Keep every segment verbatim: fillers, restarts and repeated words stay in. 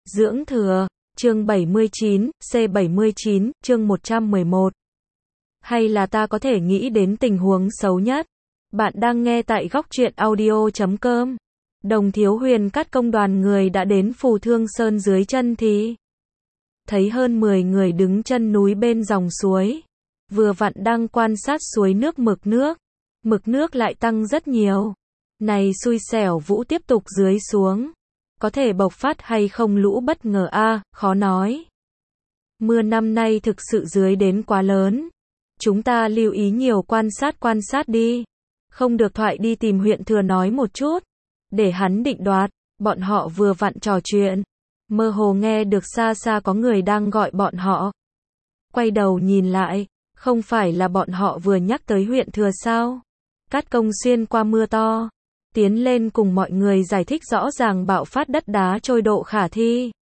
Dưỡng thừa, chương bảy mươi chín, C bảy mươi chín, chương một trăm mười một. Hay là ta có thể nghĩ đến tình huống xấu nhất? Bạn đang nghe tại góc truyện audio chấm com. Đồng Thiếu Huyền cắt công đoàn người đã đến Phù Thương Sơn dưới chân thì thấy hơn mười người đứng chân núi bên dòng suối. Vừa vặn đang quan sát suối nước mực nước. Mực nước lại tăng rất nhiều. Này xui xẻo Vũ tiếp tục dưới xuống. Có thể bộc phát hay không lũ bất ngờ a à, khó nói. Mưa năm nay thực sự dưới đến quá lớn. Chúng ta lưu ý nhiều quan sát quan sát đi. Không được thoại đi tìm huyện thừa nói một chút. Để hắn định đoạt, bọn họ vừa vặn trò chuyện. Mơ hồ nghe được xa xa có người đang gọi bọn họ. Quay đầu nhìn lại, không phải là bọn họ vừa nhắc tới huyện thừa sao? Cát Công xuyên qua mưa to. Tiến lên cùng mọi người giải thích rõ ràng bạo phát đất đá trôi độ khả thi.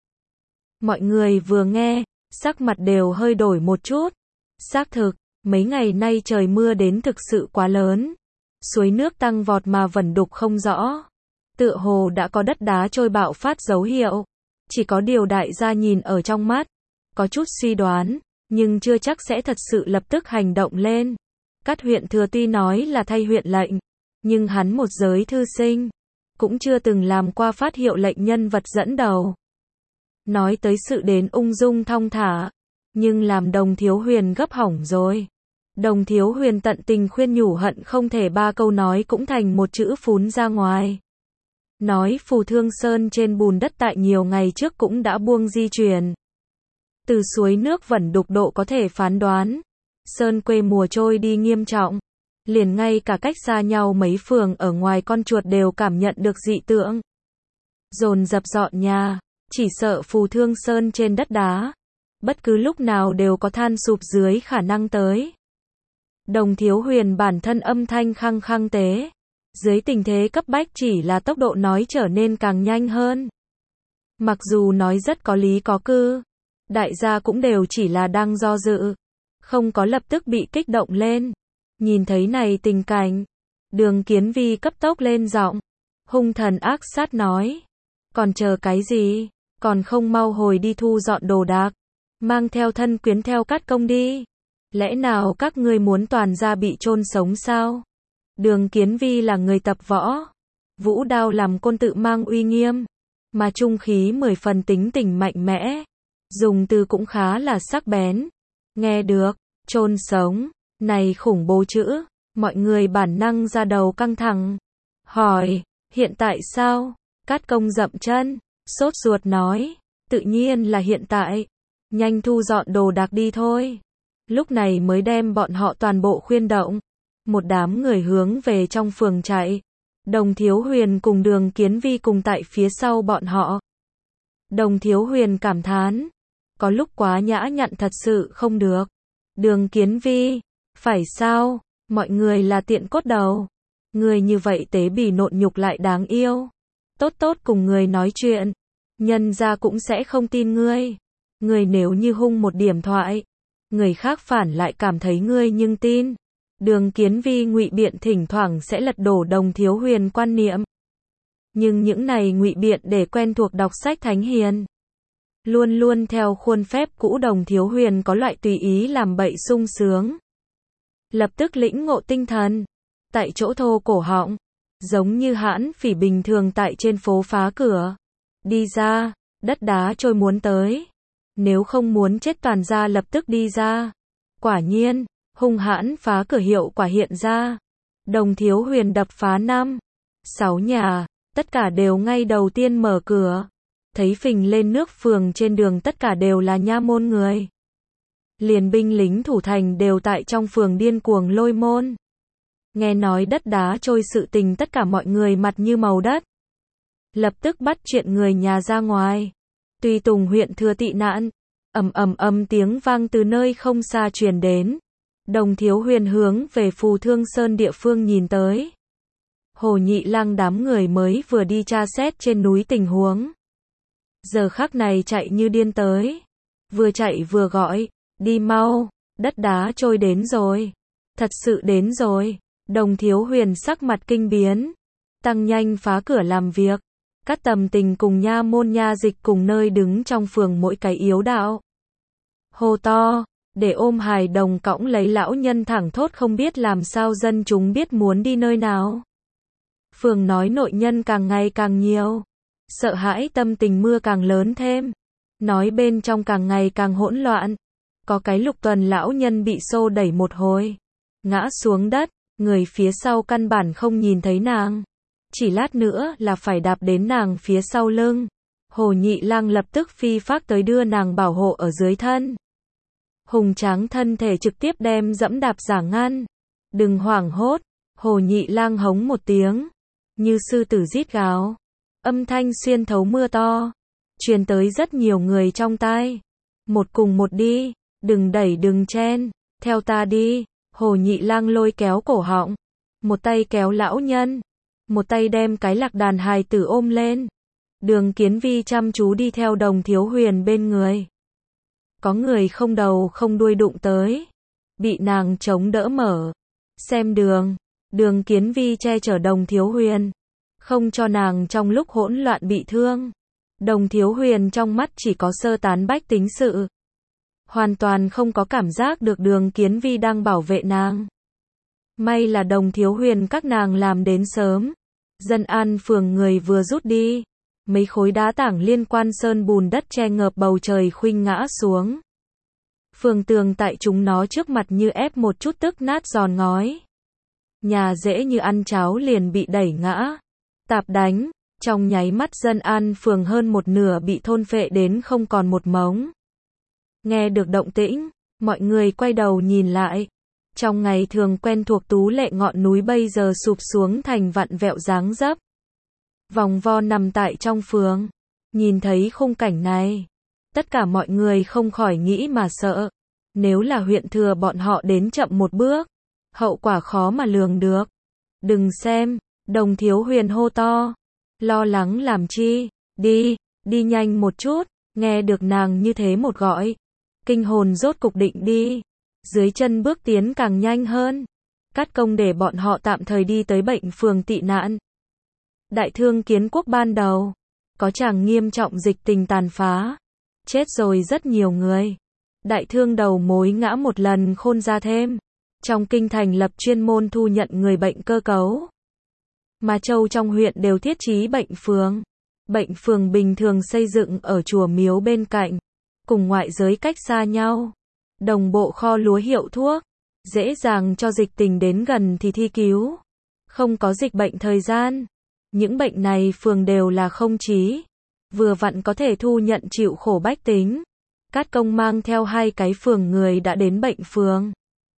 Mọi người vừa nghe, sắc mặt đều hơi đổi một chút. Xác thực, mấy ngày nay trời mưa đến thực sự quá lớn. Suối nước tăng vọt mà vẩn đục không rõ. Tựa hồ đã có đất đá trôi bạo phát dấu hiệu. Chỉ có điều đại gia nhìn ở trong mắt. Có chút suy đoán, nhưng chưa chắc sẽ thật sự lập tức hành động lên. Cát huyện thừa tuy nói là thay huyện lệnh. Nhưng hắn một giới thư sinh, cũng chưa từng làm qua phát hiệu lệnh nhân vật dẫn đầu. Nói tới sự đến ung dung thong thả, nhưng làm Đồng Thiếu Huyền gấp hỏng rồi. Đồng Thiếu Huyền tận tình khuyên nhủ hận không thể ba câu nói cũng thành một chữ phún ra ngoài. Nói Phù Thương Sơn trên bùn đất tại nhiều ngày trước cũng đã buông di chuyển. Từ suối nước vẩn đục độ có thể phán đoán, Sơn quê mùa trôi đi nghiêm trọng. Liền ngay cả cách xa nhau mấy phường ở ngoài con chuột đều cảm nhận được dị tượng. Dồn dập dọn nhà, chỉ sợ Phù Thương Sơn trên đất đá. Bất cứ lúc nào đều có than sụp dưới khả năng tới. Đồng Thiếu Huyền bản thân âm thanh khăng khăng tế. Dưới tình thế cấp bách chỉ là tốc độ nói trở nên càng nhanh hơn. Mặc dù nói rất có lý có cư. Đại gia cũng đều chỉ là đang do dự. Không có lập tức bị kích động lên. Nhìn thấy này tình cảnh, Đường Kiến Vi cấp tốc lên giọng, hung thần ác sát nói, còn chờ cái gì, còn không mau hồi đi thu dọn đồ đạc, mang theo thân quyến theo Cát Công đi, lẽ nào các ngươi muốn toàn gia bị chôn sống sao? Đường Kiến Vi là người tập võ, vũ đao làm côn tự mang uy nghiêm, mà trung khí mười phần tính tình mạnh mẽ, dùng từ cũng khá là sắc bén, nghe được, chôn sống. Này khủng bố chữ, mọi người bản năng ra đầu căng thẳng. Hỏi, hiện tại sao? Cát Công dậm chân, sốt ruột nói, tự nhiên là hiện tại. Nhanh thu dọn đồ đạc đi thôi. Lúc này mới đem bọn họ toàn bộ khuyên động. Một đám người hướng về trong phường chạy. Đồng Thiếu Huyền cùng Đường Kiến Vi cùng tại phía sau bọn họ. Đồng Thiếu Huyền cảm thán, có lúc quá nhã nhặn thật sự không được. Đường Kiến Vi, phải sao, mọi người là tiện cốt đầu. Người như vậy tế bỉ nộn nhục lại đáng yêu. Tốt tốt cùng người nói chuyện. Nhân ra cũng sẽ không tin ngươi. Người nếu như hung một điểm thoại. Người khác phản lại cảm thấy ngươi nhưng tin. Đường Kiến Vi ngụy biện thỉnh thoảng sẽ lật đổ Đồng Thiếu Huyền quan niệm. Nhưng những này ngụy biện để quen thuộc đọc sách thánh hiền. Luôn luôn theo khuôn phép cũ Đồng Thiếu Huyền có loại tùy ý làm bậy sung sướng. Lập tức lĩnh ngộ tinh thần, tại chỗ thô cổ họng, giống như hãn phỉ bình thường tại trên phố phá cửa. Đi ra, đất đá trôi muốn tới. Nếu không muốn chết toàn ra lập tức đi ra. Quả nhiên, hung hãn phá cửa hiệu quả hiện ra. Đồng Thiếu Huyền đập phá năm, sáu nhà, tất cả đều ngay đầu tiên mở cửa. Thấy phình lên nước phường trên đường tất cả đều là nha môn người. Liền binh lính thủ thành đều tại trong phường điên cuồng lôi môn. Nghe nói đất đá trôi sự tình tất cả mọi người mặt như màu đất. Lập tức bắt chuyện người nhà ra ngoài. Tùy Tùng huyện thừa tị nạn. Ầm ầm ầm tiếng vang từ nơi không xa truyền đến. Đồng Thiếu Huyền hướng về Phù Thương Sơn địa phương nhìn tới. Hồ Nhị Lang đám người mới vừa đi tra xét trên núi tình huống. Giờ khắc này chạy như điên tới. Vừa chạy vừa gọi. Đi mau, đất đá trôi đến rồi. Thật sự đến rồi. Đồng Thiếu Huyền sắc mặt kinh biến. Tăng nhanh phá cửa làm việc. Cát Tầm Tình cùng nha môn nha dịch cùng nơi đứng trong phường mỗi cái yếu đạo. Hô to, để ôm hài đồng cõng lấy lão nhân thẳng thốt không biết làm sao dân chúng biết muốn đi nơi nào. Phường nói nội nhân càng ngày càng nhiều. Sợ hãi tâm tình mưa càng lớn thêm. Nói bên trong càng ngày càng hỗn loạn. Có cái Lục Tuần lão nhân bị xô đẩy một hồi. Ngã xuống đất, người phía sau căn bản không nhìn thấy nàng. Chỉ lát nữa là phải đạp đến nàng phía sau lưng. Hồ Nhị Lang lập tức phi phác tới đưa nàng bảo hộ ở dưới thân. Hùng tráng thân thể trực tiếp đem dẫm đạp giả ngăn. Đừng hoảng hốt, Hồ Nhị Lang hống một tiếng. Như sư tử rít gào. Âm thanh xuyên thấu mưa to. Truyền tới rất nhiều người trong tai. Một cùng một đi, đừng đẩy đừng chen, theo ta đi. Hồ Nhị Lang lôi kéo cổ họng. Một tay kéo lão nhân. Một tay đem cái lạc đàn hài tử ôm lên. Đường Kiến Vi chăm chú đi theo Đồng Thiếu Huyền bên người. Có người không đầu không đuôi đụng tới. Bị nàng chống đỡ mở. Xem đường. Đường Kiến Vi che chở Đồng Thiếu Huyền. Không cho nàng trong lúc hỗn loạn bị thương. Đồng Thiếu Huyền trong mắt chỉ có sơ tán bách tính sự. Hoàn toàn không có cảm giác được Đường Kiến Vi đang bảo vệ nàng. May là Đồng Thiếu Huyền các nàng làm đến sớm. Dân an phường người vừa rút đi. Mấy khối đá tảng liên quan sơn bùn đất che ngợp bầu trời khuynh ngã xuống. Phường tường tại chúng nó trước mặt như ép một chút tức nát giòn ngói. Nhà dễ như ăn cháo liền bị đẩy ngã. Tạp đánh, trong nháy mắt dân an phường hơn một nửa bị thôn phệ đến không còn một mống. Nghe được động tĩnh, mọi người quay đầu nhìn lại. Trong ngày thường quen thuộc tú lệ ngọn núi bây giờ sụp xuống thành vặn vẹo dáng dấp. Vòng vo nằm tại trong phường. Nhìn thấy khung cảnh này, tất cả mọi người không khỏi nghĩ mà sợ. Nếu là huyện thừa bọn họ đến chậm một bước, hậu quả khó mà lường được. Đừng xem, Đồng Thiếu Huyền hô to. Lo lắng làm chi, đi, đi nhanh một chút. Nghe được nàng như thế một gọi. Kinh hồn rốt cục định đi. Dưới chân bước tiến càng nhanh hơn. Cắt công để bọn họ tạm thời đi tới bệnh phường tị nạn. Đại thương kiến quốc ban đầu, có chàng nghiêm trọng dịch tình tàn phá. Chết rồi rất nhiều người. Đại thương đầu mối ngã một lần khôn ra thêm. Trong kinh thành lập chuyên môn thu nhận người bệnh cơ cấu. Mà châu trong huyện đều thiết trí bệnh phường. Bệnh phường bình thường xây dựng ở chùa miếu bên cạnh. Cùng ngoại giới cách xa nhau. Đồng bộ kho lúa hiệu thuốc. Dễ dàng cho dịch tình đến gần thì thi cứu. Không có dịch bệnh thời gian. Những bệnh này phường đều là không chí. Vừa vặn có thể thu nhận chịu khổ bách tính. Cát công mang theo hai cái phường người đã đến bệnh phường.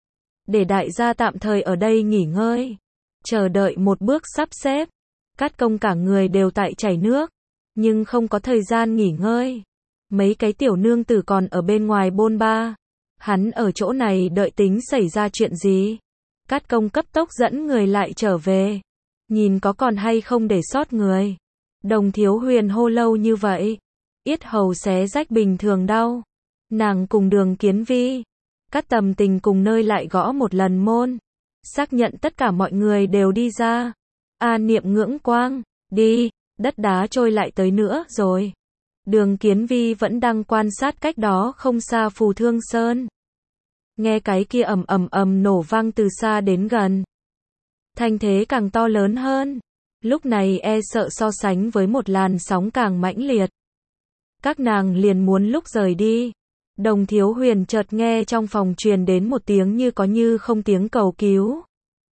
Để đại gia tạm thời ở đây nghỉ ngơi. Chờ đợi một bước sắp xếp. Cát công cả người đều tại chảy nước. Nhưng không có thời gian nghỉ ngơi. Mấy cái tiểu nương tử còn ở bên ngoài bôn ba. Hắn ở chỗ này đợi tính xảy ra chuyện gì. Cát công cấp tốc dẫn người lại trở về. Nhìn có còn hay không để sót người. Đồng Thiếu Huyền hô lâu như vậy. Yết hầu xé rách bình thường đau. Nàng cùng Đường Kiến Vi. Cát Tầm Tình cùng nơi lại gõ một lần môn. Xác nhận tất cả mọi người đều đi ra. A Niệm ngưỡng quang. Đi, đất đá trôi lại tới nữa rồi. Đường Kiến Vi vẫn đang quan sát cách đó không xa Phù Thương Sơn. Nghe cái kia ầm ầm ầm nổ vang từ xa đến gần. Thanh thế càng to lớn hơn. Lúc này e sợ so sánh với một làn sóng càng mãnh liệt. Các nàng liền muốn lúc rời đi. Đồng Thiếu Huyền chợt nghe trong phòng truyền đến một tiếng như có như không tiếng cầu cứu.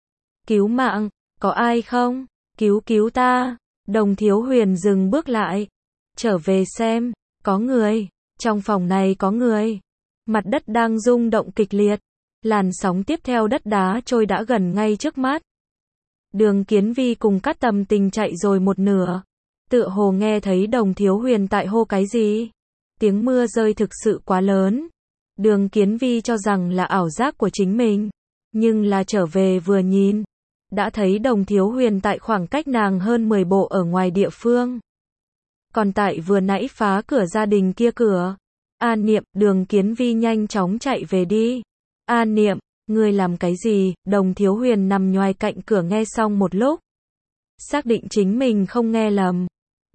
Cứu mạng, có ai không? Cứu cứu ta. Đồng Thiếu Huyền dừng bước lại. Trở về xem, có người. Trong phòng này có người. Mặt đất đang rung động kịch liệt. Làn sóng tiếp theo đất đá trôi đã gần ngay trước mắt. Đường Kiến Vi cùng Cát Tầm Tình chạy rồi một nửa. Tựa hồ nghe thấy Đồng Thiếu Huyền tại hô cái gì. Tiếng mưa rơi thực sự quá lớn. Đường Kiến Vi cho rằng là ảo giác của chính mình. Nhưng là trở về vừa nhìn. Đã thấy Đồng Thiếu Huyền tại khoảng cách nàng hơn mười bộ ở ngoài địa phương. Còn tại vừa nãy phá cửa gia đình kia cửa. A Niệm, Đường Kiến Vi nhanh chóng chạy về đi. A Niệm, ngươi làm cái gì? Đồng Thiếu Huyền nằm nhoài cạnh cửa nghe xong một lúc. Xác định chính mình không nghe lầm.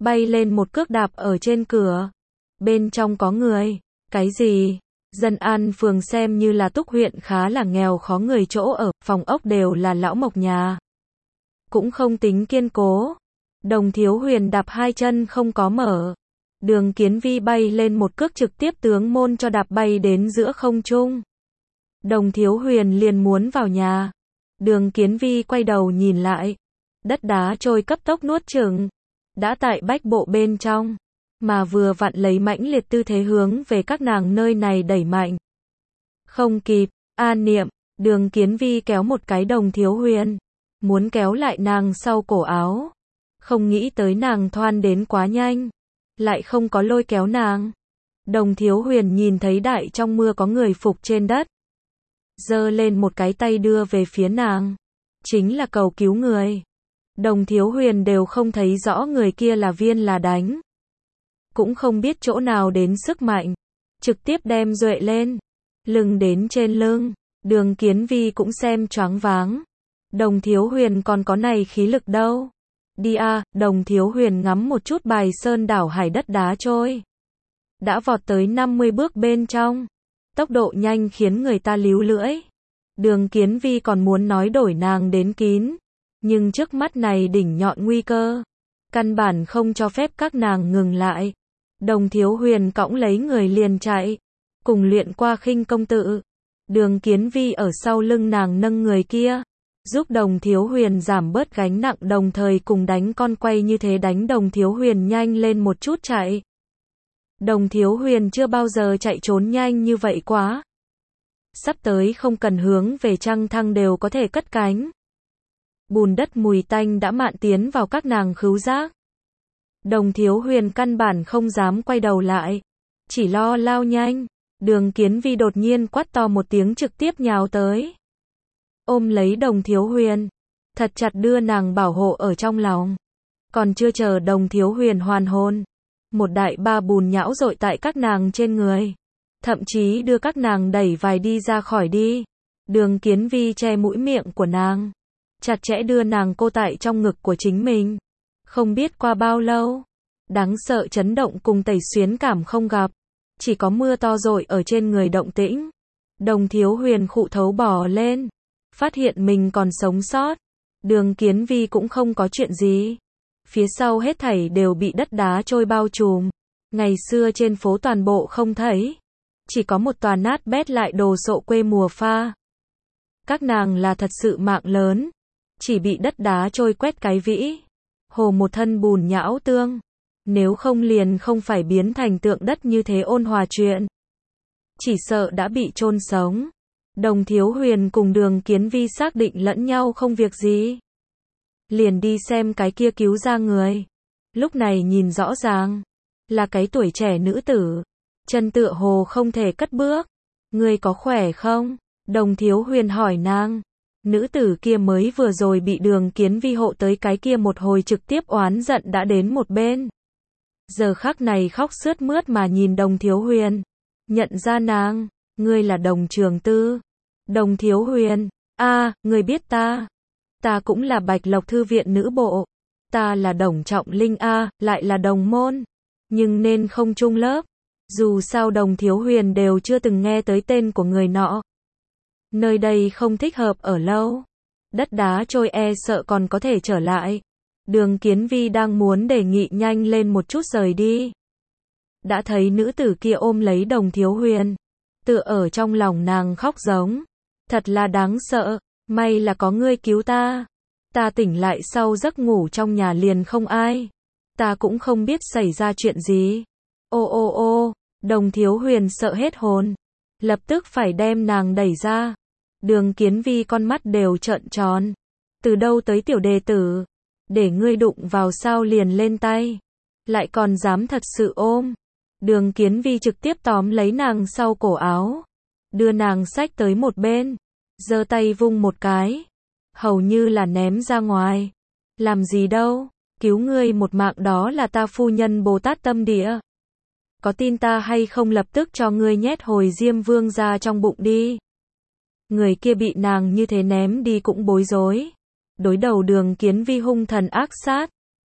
bay lên một cước đạp ở trên cửa. Bên trong có người. Cái gì? Dân an phường xem như là Túc huyện khá là nghèo khó, người chỗ ở, phòng ốc đều là lão mộc nhà. Cũng không tính kiên cố. Đồng Thiếu Huyền đạp hai chân không có mở. Đường Kiến Vi bay lên một cước trực tiếp tướng môn cho đạp bay đến giữa không trung. Đồng Thiếu Huyền liền muốn vào nhà. Đường Kiến Vi quay đầu nhìn lại. Đất đá trôi cấp tốc nuốt chửng. Đã tại bách bộ bên trong. Mà vừa vặn lấy mãnh liệt tư thế hướng về các nàng nơi này đẩy mạnh. Không kịp, an niệm, Đường Kiến Vi kéo một cái Đồng Thiếu Huyền. Muốn kéo lại nàng sau cổ áo. Không nghĩ tới nàng thoăn đến quá nhanh. Lại không có lôi kéo nàng. Đồng Thiếu Huyền nhìn thấy đại trong mưa có người phục trên đất. Giơ lên một cái tay đưa về phía nàng. Chính là cầu cứu người. Đồng Thiếu Huyền đều không thấy rõ người kia là viên là đánh. Cũng không biết chỗ nào đến sức mạnh. Trực tiếp đem duệ lên. Lưng đến trên lưng. Đường Kiến Vi cũng xem choáng váng. Đồng Thiếu Huyền còn có này khí lực đâu. Đi a, à, Đồng Thiếu Huyền ngắm một chút bài sơn đảo hải đất đá trôi. Đã vọt tới năm mươi bước bên trong. Tốc độ nhanh khiến người ta líu lưỡi. Đường Kiến Vi còn muốn nói đổi nàng đến kín. Nhưng trước mắt này đỉnh nhọn nguy cơ. Căn bản không cho phép các nàng ngừng lại. Đồng Thiếu Huyền cõng lấy người liền chạy. Cùng luyện qua khinh công tự. Đường Kiến Vi ở sau lưng nàng nâng người kia. Giúp Đồng Thiếu Huyền giảm bớt gánh nặng, đồng thời cùng đánh con quay như thế đánh Đồng Thiếu Huyền nhanh lên một chút chạy. Đồng Thiếu Huyền chưa bao giờ chạy trốn nhanh như vậy quá. Sắp tới không cần hướng về trăng thăng đều có thể cất cánh. Bùn đất mùi tanh đã mạn tiến vào các nàng khứu giác. Đồng Thiếu Huyền căn bản không dám quay đầu lại. Chỉ lo lao nhanh. Đường Kiến Vi đột nhiên quát to một tiếng trực tiếp nhào tới. Ôm lấy Đồng Thiếu Huyền. Thật chặt đưa nàng bảo hộ ở trong lòng. Còn chưa chờ Đồng Thiếu Huyền hoàn hồn. Một đại ba bùn nhão dội tại các nàng trên người. Thậm chí đưa các nàng đẩy vài đi ra khỏi đi. Đường Kiến Vi che mũi miệng của nàng. Chặt chẽ đưa nàng cô tại trong ngực của chính mình. Không biết qua bao lâu. Đáng sợ chấn động cùng tẩy xuyến cảm không gặp. Chỉ có mưa to dội ở trên người động tĩnh. Đồng Thiếu Huyền khụ thấu bò lên. Phát hiện mình còn sống sót. Đường Kiến Vi cũng không có chuyện gì. Phía sau hết thảy đều bị đất đá trôi bao trùm. Ngày xưa trên phố toàn bộ không thấy. Chỉ có một tòa nát bét lại đồ sộ quê mùa pha. Các nàng là thật sự mạng lớn. Chỉ bị đất đá trôi quét cái vĩ. Hồ một thân bùn nhão tương. Nếu không liền không phải biến thành tượng đất như thế ôn hòa chuyện. Chỉ sợ đã bị chôn sống. Đồng Thiếu Huyền cùng Đường Kiến Vi xác định lẫn nhau không việc gì. Liền đi xem cái kia cứu ra người. Lúc này nhìn rõ ràng. Là cái tuổi trẻ nữ tử. Chân tựa hồ không thể cất bước. Người có khỏe không? Đồng Thiếu Huyền hỏi nàng. Nữ tử kia mới vừa rồi bị Đường Kiến Vi hộ tới cái kia một hồi trực tiếp oán giận đã đến một bên. Giờ khắc này khóc sướt mướt mà nhìn Đồng Thiếu Huyền. Nhận ra nàng. Ngươi là Đồng Trường Tư. Đồng Thiếu Huyền. A, à, ngươi biết ta. Ta cũng là Bạch Lộc Thư viện nữ bộ. Ta là Đồng Trọng Linh A, à, lại là đồng môn. Nhưng nên không chung lớp. Dù sao Đồng Thiếu Huyền đều chưa từng nghe tới tên của người nọ. Nơi đây không thích hợp ở lâu. Đất đá trôi e sợ còn có thể trở lại. Đường Kiến Vi đang muốn đề nghị nhanh lên một chút rời đi. Đã thấy nữ tử kia ôm lấy Đồng Thiếu Huyền. Tựa ở trong lòng nàng khóc giống. Thật là đáng sợ. May là có ngươi cứu ta. Ta tỉnh lại sau giấc ngủ trong nhà liền không ai. Ta cũng không biết xảy ra chuyện gì. Ô ô ô, Đồng Thiếu Huyền sợ hết hồn. Lập tức phải đem nàng đẩy ra. Đường Kiến Vi con mắt đều trợn tròn. Từ đâu tới tiểu đệ tử? Để ngươi đụng vào sao liền lên tay. Lại còn dám thật sự ôm. Đường Kiến Vi trực tiếp tóm lấy nàng sau cổ áo. Đưa nàng xách tới một bên. Giơ tay vung một cái. Hầu như là ném ra ngoài. Làm gì đâu. Cứu ngươi một mạng đó là ta phu nhân Bồ Tát tâm địa. Có tin ta hay không lập tức cho ngươi nhét hồi Diêm Vương ra trong bụng đi. Người kia bị nàng như thế ném đi cũng bối rối. Đối đầu Đường Kiến Vi hung thần ác sát.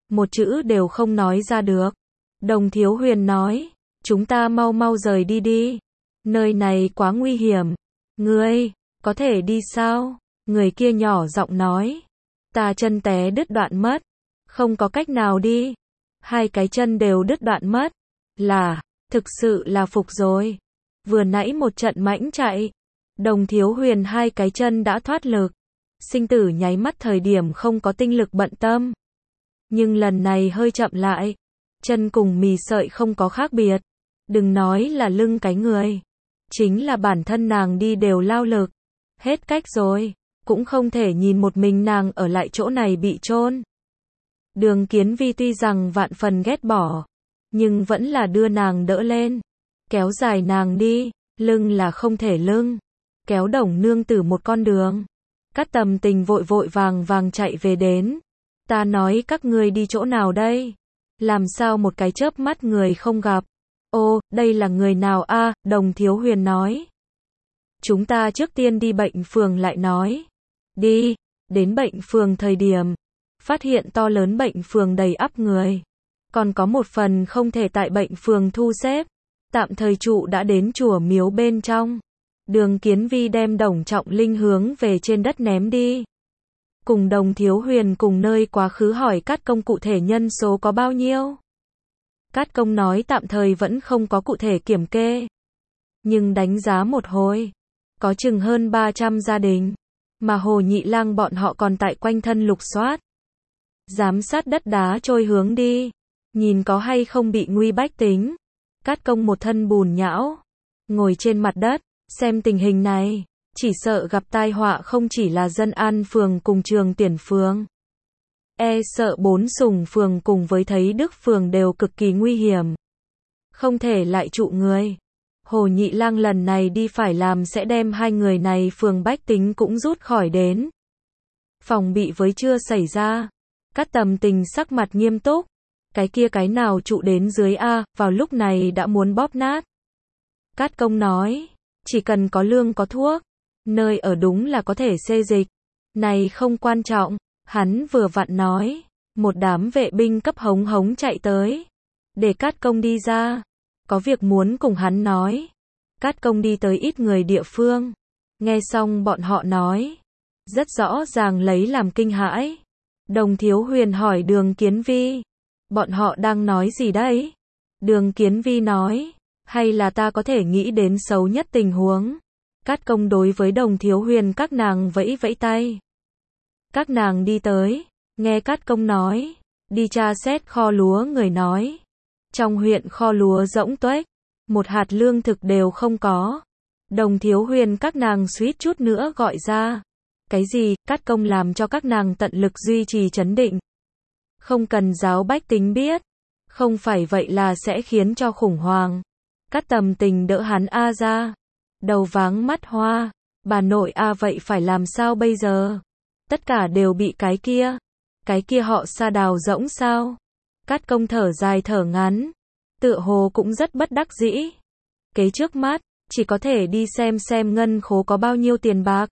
một chữ đều không nói ra được. Đồng Thiếu Huyền nói, chúng ta mau mau rời đi đi. Nơi này quá nguy hiểm. Ngươi, có thể đi sao? Người kia nhỏ giọng nói. Ta chân té đứt đoạn mất. Không có cách nào đi. Hai cái chân đều đứt đoạn mất. Là, thực sự là phục rồi. Vừa nãy một trận mãnh chạy. Đồng Thiếu Huyền hai cái chân đã thoát lực. Sinh tử nháy mắt thời điểm không có tinh lực bận tâm. Nhưng lần này hơi chậm lại. Chân cùng mì sợi không có khác biệt. Đừng nói là lưng cái người. Chính là bản thân nàng đi đều lao lực. Hết cách rồi. Cũng không thể nhìn một mình nàng ở lại chỗ này bị chôn. Đường Kiến Vi tuy rằng vạn phần ghét bỏ. Nhưng vẫn là đưa nàng đỡ lên. Kéo dài nàng đi. Lưng là không thể lưng. Kéo Đồng nương tử một con đường. Cát Tầm Tình vội vội vàng vàng chạy về đến. Ta nói các ngươi đi chỗ nào đây? Làm sao một cái chớp mắt người không gặp? Ô, đây là người nào a? Đồng Thiếu Huyền nói. Chúng ta trước tiên đi bệnh phường lại nói. Đi, đến bệnh phường thời điểm. Phát hiện to lớn bệnh phường đầy ắp người. Còn có một phần không thể tại bệnh phường thu xếp. Tạm thời trụ đã đến chùa miếu bên trong. Đường Kiến Vi đem Đồng Trọng Linh hướng về trên đất ném đi. Cùng Đồng Thiếu Huyền cùng nơi quá khứ hỏi Cát Công cụ thể nhân số có bao nhiêu. Cát Công nói tạm thời vẫn không có cụ thể kiểm kê. Nhưng đánh giá một hồi. Có chừng hơn ba trăm gia đình. Mà Hồ Nhị Lang bọn họ còn tại quanh thân lục soát. Giám sát đất đá trôi hướng đi. Nhìn có hay không bị nguy bách tính. Cát Công một thân bùn nhão. Ngồi trên mặt đất. Xem tình hình này. Chỉ sợ gặp tai họa không chỉ là Dân An phường cùng Trường Tiền phường. E sợ bốn Sùng phường cùng với Thấy Đức phường đều cực kỳ nguy hiểm. Không thể lại trụ người. Hồ Nhị Lang lần này đi phải làm sẽ đem hai người này phường bách tính cũng rút khỏi đến. Phòng bị với chưa xảy ra. Cát Tầm Tình sắc mặt nghiêm túc. Cái kia cái nào trụ đến dưới A, vào lúc này đã muốn bóp nát. Cát Công nói, chỉ cần có lương có thuốc, nơi ở đúng là có thể xê dịch. Này không quan trọng, hắn vừa vặn nói. Một đám vệ binh cấp hống hống chạy tới. Để Cát Công đi ra. Có việc muốn cùng hắn nói. Cát Công đi tới ít người địa phương. Nghe xong bọn họ nói. Rất rõ ràng lấy làm kinh hãi. Đồng Thiếu Huyền hỏi Đường Kiến Vi. Bọn họ đang nói gì đấy? Đường Kiến Vi nói. Hay là ta có thể nghĩ đến xấu nhất tình huống. Cát Công đối với Đồng Thiếu Huyền các nàng vẫy vẫy tay. Các nàng đi tới. Nghe Cát Công nói. Đi tra xét kho lúa người nói. Trong huyện kho lúa rỗng tuếch. Một hạt lương thực đều không có. Đồng Thiếu Huyền các nàng suýt chút nữa gọi ra. Cái gì? Cát Công làm cho các nàng tận lực duy trì trấn định. Không cần giáo bách tính biết. Không phải vậy là sẽ khiến cho khủng hoảng. Cát Tầm Tình đỡ hắn A ra. Đầu váng mắt hoa. Bà nội A vậy phải làm sao bây giờ? Tất cả đều bị cái kia. Cái kia họ Sa đào rỗng sao? Cát Công thở dài thở ngắn. Tựa hồ cũng rất bất đắc dĩ. Kế trước mắt, chỉ có thể đi xem xem ngân khố có bao nhiêu tiền bạc.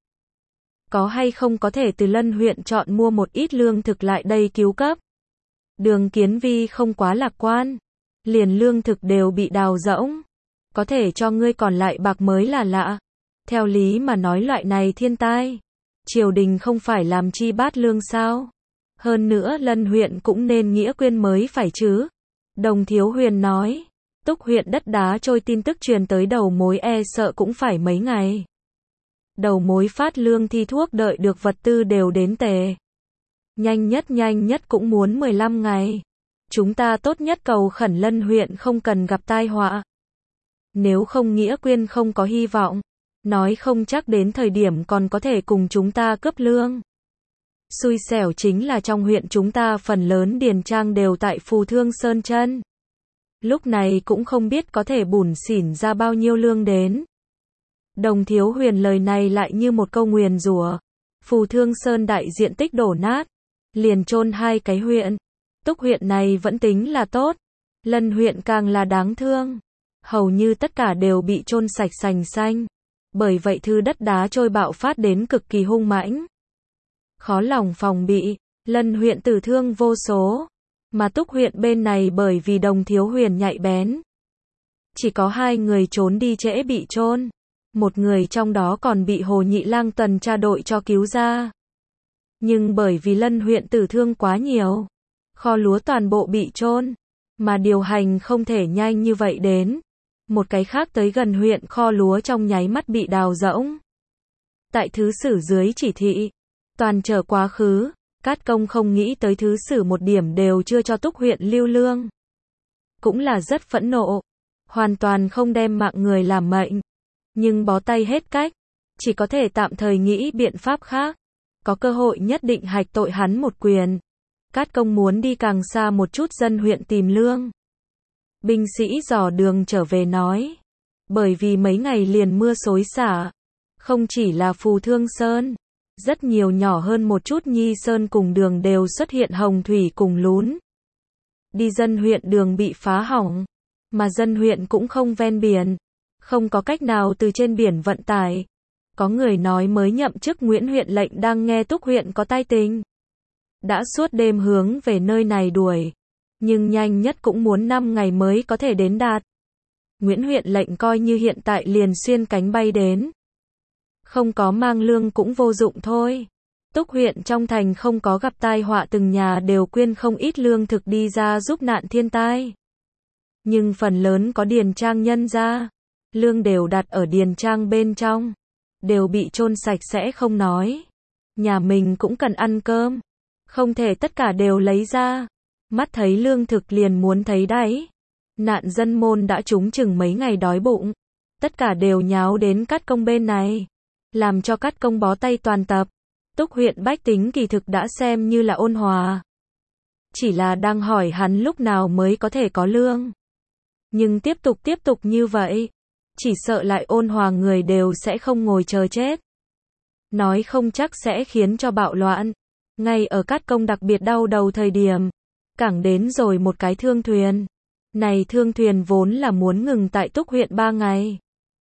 Có hay không có thể từ Lân huyện chọn mua một ít lương thực lại đây cứu cấp. Đường Kiến Vi không quá lạc quan. Liền lương thực đều bị đào rỗng. Có thể cho ngươi còn lại bạc mới là lạ. Theo lý mà nói loại này thiên tai. Triều đình không phải làm chi bát lương sao? Hơn nữa Lân huyện cũng nên nghĩa quyên mới phải chứ. Đồng Thiếu Huyền nói. Túc huyện đất đá trôi tin tức truyền tới đầu mối e sợ cũng phải mấy ngày. Đầu mối phát lương thi thuốc đợi được vật tư đều đến tề. Nhanh nhất nhanh nhất cũng muốn mười lăm ngày. Chúng ta tốt nhất cầu khẩn Lân huyện không cần gặp tai họa. Nếu không nghĩa quyên không có hy vọng. Nói không chắc đến thời điểm còn có thể cùng chúng ta cướp lương. Xui xẻo chính là trong huyện chúng ta phần lớn điền trang đều tại Phù Thương Sơn chân. Lúc này cũng không biết có thể bủn xỉn ra bao nhiêu lương đến. Đồng Thiếu Huyền lời này lại như một câu nguyền rủa. Phù Thương Sơn đại diện tích đổ nát. Liền chôn hai cái huyện. Túc huyện này vẫn tính là tốt. Lân huyện càng là đáng thương. Hầu như tất cả đều bị chôn sạch sành xanh. Bởi vậy thư đất đá trôi bạo phát đến cực kỳ hung mãnh. Khó lòng phòng bị. Lân huyện tử thương vô số. Mà Túc huyện bên này bởi vì Đồng Thiếu Huyền nhạy bén, chỉ có hai người trốn đi trễ bị chôn. Một người trong đó còn bị Hồ Nhị Lang tuần tra đội cho cứu ra. Nhưng bởi vì Lân huyện tử thương quá nhiều, kho lúa toàn bộ bị chôn, mà điều hành không thể nhanh như vậy đến. Một cái khác tới gần huyện kho lúa trong nháy mắt bị đào rỗng. Tại thứ sử dưới chỉ thị, toàn trở quá khứ, Cát Công không nghĩ tới thứ sử một điểm đều chưa cho Túc huyện lưu lương. Cũng là rất phẫn nộ, hoàn toàn không đem mạng người làm mệnh. Nhưng bó tay hết cách, chỉ có thể tạm thời nghĩ biện pháp khác. Có cơ hội nhất định hạch tội hắn một quyền. Cát Công muốn đi càng xa một chút dân huyện tìm lương. Binh sĩ dò đường trở về nói, bởi vì mấy ngày liền mưa xối xả, không chỉ là Phù Thương Sơn, rất nhiều nhỏ hơn một chút Nhi Sơn cùng đường đều xuất hiện hồng thủy cùng lún. Đi dân huyện đường bị phá hỏng, mà dân huyện cũng không ven biển, không có cách nào từ trên biển vận tải. Có người nói mới nhậm chức Nguyễn huyện lệnh đang nghe Túc huyện có tai tình, đã suốt đêm hướng về nơi này đuổi, nhưng nhanh nhất cũng muốn năm ngày mới có thể đến đạt. Nguyễn huyện lệnh coi như hiện tại liền xuyên cánh bay đến. Không có mang lương cũng vô dụng thôi. Túc huyện trong thành không có gặp tai họa, từng nhà đều quyên không ít lương thực đi ra giúp nạn thiên tai. Nhưng phần lớn có điền trang nhân ra, lương đều đặt ở điền trang bên trong, đều bị chôn sạch sẽ không nói. Nhà mình cũng cần ăn cơm, không thể tất cả đều lấy ra. Mắt thấy lương thực liền muốn thấy đáy. Nạn dân môn đã trúng chừng mấy ngày đói bụng, tất cả đều nháo đến Cát Công bên này, làm cho Cát Công bó tay toàn tập. Túc huyện bách tính kỳ thực đã xem như là ôn hòa, chỉ là đang hỏi hắn lúc nào mới có thể có lương. Nhưng tiếp tục tiếp tục như vậy, chỉ sợ lại ôn hòa người đều sẽ không ngồi chờ chết. Nói không chắc sẽ khiến cho bạo loạn. Ngay ở Cát Công đặc biệt đau đầu thời điểm, cảng đến rồi một cái thương thuyền. Này thương thuyền vốn là muốn ngừng tại Túc huyện ba ngày,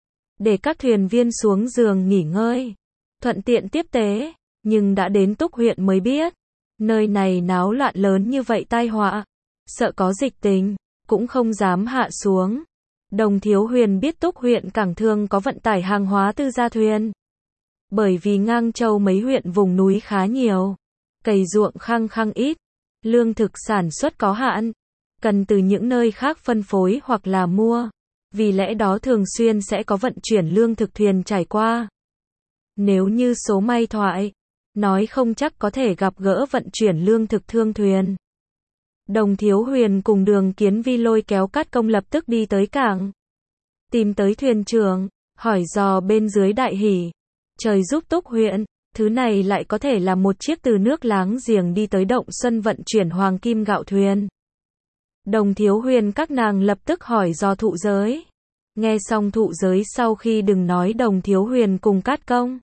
để các thuyền viên xuống giường nghỉ ngơi, thuận tiện tiếp tế. Nhưng đã đến Túc huyện mới biết, nơi này náo loạn lớn như vậy tai họa, sợ có dịch tình, cũng không dám hạ xuống. Đồng Thiếu Huyền biết Túc huyện cảng thương có vận tải hàng hóa tư gia thuyền. Bởi vì ngang châu mấy huyện vùng núi khá nhiều, cày ruộng khăng khăng ít, lương thực sản xuất có hạn, cần từ những nơi khác phân phối hoặc là mua. Vì lẽ đó thường xuyên sẽ có vận chuyển lương thực thuyền trải qua. Nếu như số may thoại, nói không chắc có thể gặp gỡ vận chuyển lương thực thương thuyền. Đồng Thiếu Huyền cùng Đường Kiến Vi lôi kéo Cát Công lập tức đi tới cảng, tìm tới thuyền trưởng, hỏi dò bên dưới đại hỉ. Trời giúp Túc huyện, thứ này lại có thể là một chiếc từ nước láng giềng đi tới Động Xuân vận chuyển hoàng kim gạo thuyền. Đồng Thiếu Huyền các nàng lập tức hỏi dò thụ giới. Nghe xong thụ giới sau khi đừng nói Đồng Thiếu Huyền cùng Cát Công,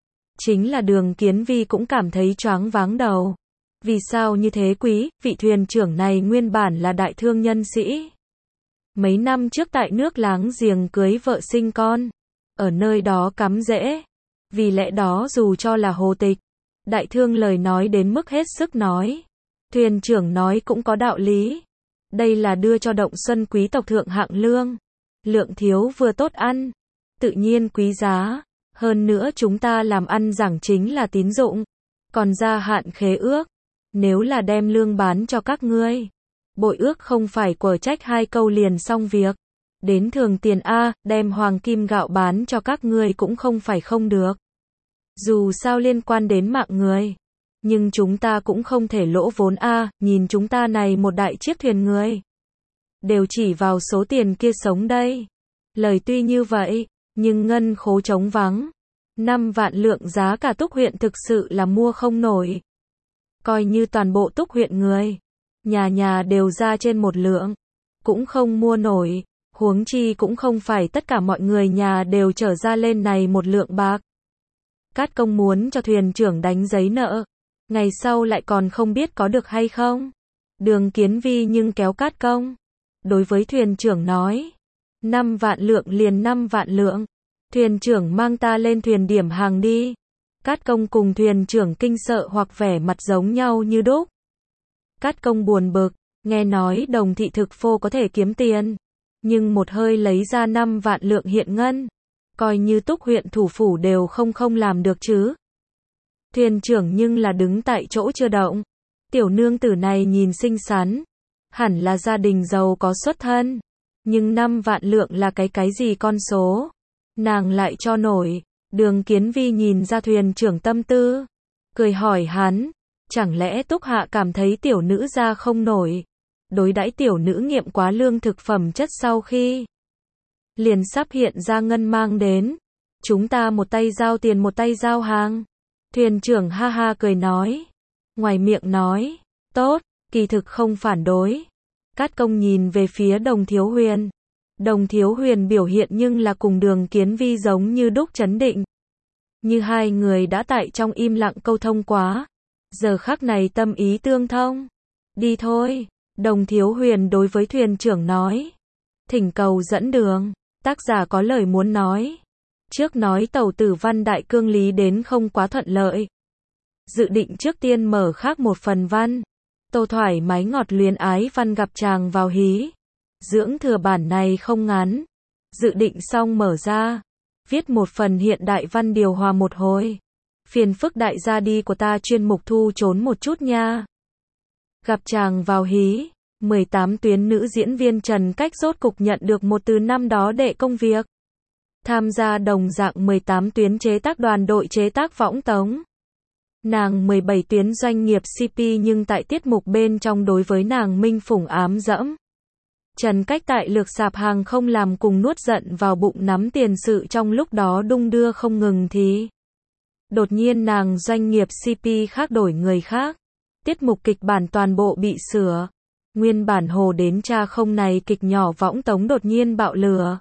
chính là Đường Kiến Vi cũng cảm thấy choáng váng đầu. Vì sao như thế quý, vị thuyền trưởng này nguyên bản là đại thương nhân sĩ. Mấy năm trước tại nước láng giềng cưới vợ sinh con, ở nơi đó cắm rễ. Vì lẽ đó dù cho là hồ tịch, đại thương lời nói đến mức hết sức nói. Thuyền trưởng nói cũng có đạo lý. Đây là đưa cho Động Xuân quý tộc thượng hạng lương. Lượng thiếu vừa tốt ăn, tự nhiên quý giá. Hơn nữa chúng ta làm ăn giảng chính là tín dụng, còn gia hạn khế ước. Nếu là đem lương bán cho các ngươi, bội ước không phải quở trách hai câu liền xong việc. Đến thường tiền A, đem hoàng kim gạo bán cho các ngươi cũng không phải không được. Dù sao liên quan đến mạng người. Nhưng chúng ta cũng không thể lỗ vốn A, nhìn chúng ta này một đại chiếc thuyền người. Đều chỉ vào số tiền kia sống đây. Lời tuy như vậy, nhưng ngân khố trống vắng. Năm vạn lượng giá cả Túc huyện thực sự là mua không nổi. Coi như toàn bộ Túc huyện người, nhà nhà đều ra trên một lượng, cũng không mua nổi. Huống chi cũng không phải tất cả mọi người nhà đều trở ra lên này một lượng bạc. Cát Công muốn cho thuyền trưởng đánh giấy nợ, ngày sau lại còn không biết có được hay không. Đường Kiến Vi nhưng kéo Cát Công. Đối với thuyền trưởng nói, năm vạn lượng liền năm vạn lượng. Thuyền trưởng mang ta lên thuyền điểm hàng đi. Cát Công cùng thuyền trưởng kinh sợ hoặc vẻ mặt giống nhau như đúc. Cát Công buồn bực, Nghe nói Đồng thị thực phô có thể kiếm tiền, nhưng một hơi lấy ra năm vạn lượng hiện ngân, coi như Túc huyện thủ phủ đều không không làm được chứ. Thuyền trưởng nhưng là đứng tại chỗ chưa động. Tiểu nương tử này nhìn xinh xắn, hẳn là gia đình giàu có xuất thân, nhưng năm vạn lượng là cái cái gì con số, nàng lại cho nổi. Đường Kiến Vi nhìn ra thuyền trưởng tâm tư, cười hỏi hắn, chẳng lẽ Túc hạ cảm thấy tiểu nữ ra không nổi, đối đãi tiểu nữ nghiệm quá lương thực phẩm chất sau khi liền sắp hiện ra ngân mang đến, chúng ta một tay giao tiền một tay giao hàng. Thuyền trưởng ha ha cười nói, ngoài miệng nói, tốt, kỳ thực không phản đối. Cát Công nhìn về phía Đồng Thiếu Huyền. Đồng Thiếu Huyền biểu hiện nhưng là cùng Đường Kiến Vi giống như đúc chấn định. Như hai người đã tại trong im lặng câu thông quá. Giờ khắc này tâm ý tương thông. Đi thôi, Đồng Thiếu Huyền đối với thuyền trưởng nói. Thỉnh cầu dẫn đường, tác giả có lời muốn nói. Trước nói tàu tử văn đại cương lý đến không quá thuận lợi. Dự định trước tiên mở khác một phần văn. Tô thoải mái ngọt luyến ái văn gặp chàng vào hí. Dưỡng thừa bản này không ngắn. Dự định xong mở ra. Viết một phần hiện đại văn điều hòa một hồi. Phiền phức đại gia đi của ta chuyên mục thu trốn một chút nha. Gặp chàng vào hí. mười tám tuyến nữ diễn viên Trần Cách rốt cục nhận được một từ năm đó đệ công việc. Tham gia đồng dạng mười tám tuyến chế tác đoàn đội chế tác võng tống. Nàng mười bảy tuyến doanh nghiệp xê pê nhưng tại tiết mục bên trong đối với nàng minh phủng ám dẫm. Trần Cách tại lược sạp hàng không làm cùng nuốt giận vào bụng nắm tiền sự trong lúc đó đung đưa không ngừng thì. Đột nhiên nàng doanh nghiệp xê pê khác đổi người khác. Tiết mục kịch bản toàn bộ bị sửa. Nguyên bản hồ đến cha không này kịch nhỏ võng tống đột nhiên bạo lửa.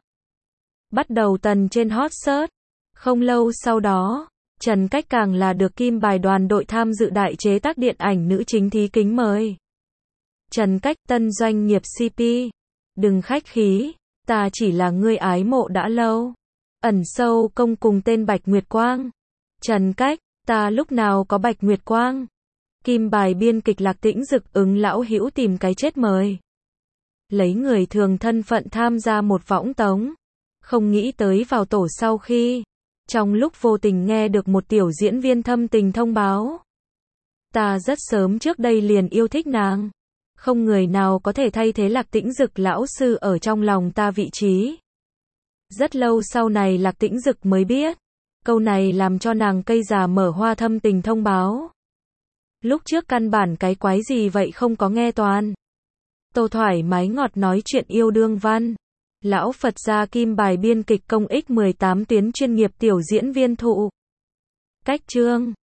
Bắt đầu tần trên hot search. Không lâu sau đó, Trần Cách càng là được kim bài đoàn đội tham dự đại chế tác điện ảnh nữ chính thí kính mời. Trần Cách tân doanh nghiệp xê pê. Đừng khách khí, ta chỉ là người ái mộ đã lâu. Ẩn sâu công cùng tên Bạch Nguyệt Quang. Trần Cách, ta lúc nào có Bạch Nguyệt Quang. Kim bài biên kịch Lạc Tĩnh Dực ứng lão hữu tìm cái chết mời. Lấy người thường thân phận tham gia một võng tống. Không nghĩ tới vào tổ sau khi. Trong lúc vô tình nghe được một tiểu diễn viên thâm tình thông báo. Ta rất sớm trước đây liền yêu thích nàng. Không người nào có thể thay thế Lạc Tĩnh Dực lão sư ở trong lòng ta vị trí. Rất lâu sau này Lạc Tĩnh Dực mới biết. Câu này làm cho nàng cây già mở hoa thâm tình thông báo. Lúc trước căn bản cái quái gì vậy không có nghe toàn. Tô thoải mái ngọt nói chuyện yêu đương văn. Lão Phật gia kim bài biên kịch công ích mười tám tuyến chuyên nghiệp tiểu diễn viên thụ. Cách chương